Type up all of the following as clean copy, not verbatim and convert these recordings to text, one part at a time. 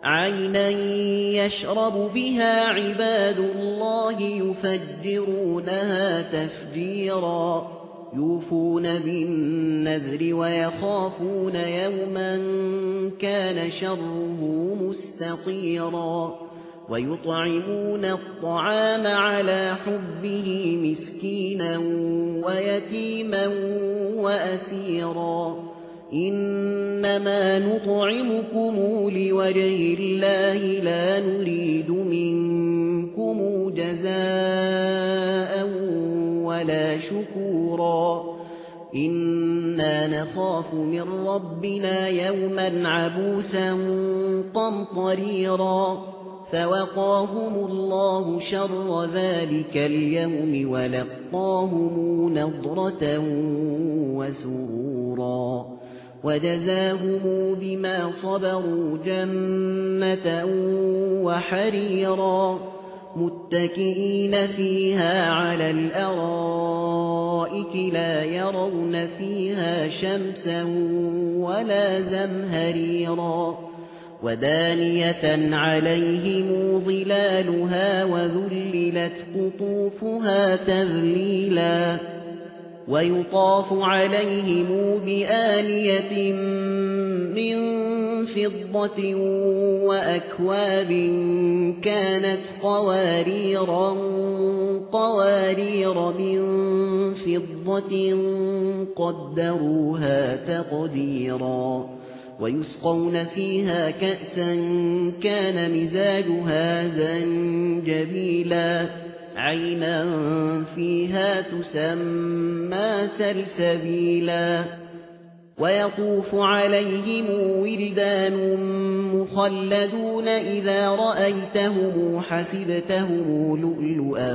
عينا يشرب بها عباد الله يفجرونها تفجيرا يوفون بالنذر ويخافون يوما كان شره مستطيرا ويطعمون الطعام على حبه مسكينا ويتيما وأسيرا إنما نطعمكم لوجه الله لا نريد منكم جزاء ولا شكورا إنا نخاف من ربنا يوما عبوسا قمطريرا فوقاهم الله شر ذلك اليوم ولقاهم نضرة وسرورا وجزاهم بما صبروا جنة وحريرا متكئين فيها على الأرائك لا يرون فيها شمسا ولا زمهريرا ودانية عليهم ظلالها وذللت قطوفها تذليلا ويطاف عليهم بآنية من فضة وأكواب كانت قوارير من فضة قدروها تقديرا ويسقون فيها كأسا كان مزاجها زنجبيلا عينا فيها تسمى سلسبيلا ويطوف عليهم ولدان مخلدون إذا رأيتهم حسبتهم لؤلؤا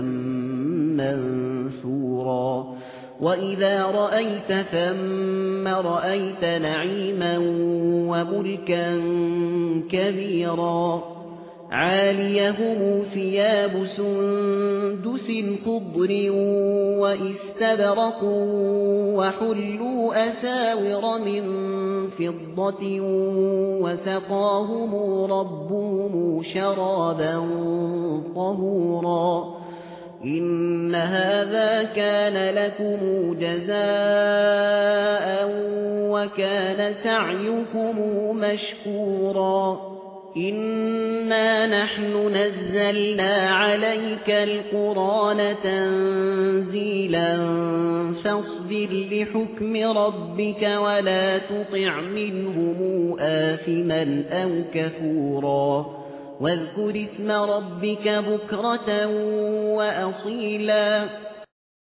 منثورا وإذا رأيت ثم رأيت نعيما وملكا كبيرا عاليهم ثياب سندس خضر واستبرق وحلوا أساور من فضة وسقاهم ربهم شرابا طهورا إن هذا كان لكم جزاء وكان سعيكم مشكورا إنا نحن نزلنا عليك القرآن تنزيلا فاصبر لحكم ربك ولا تطع منهم آثما أو كفورا واذكر اسم ربك بكرة وأصيلا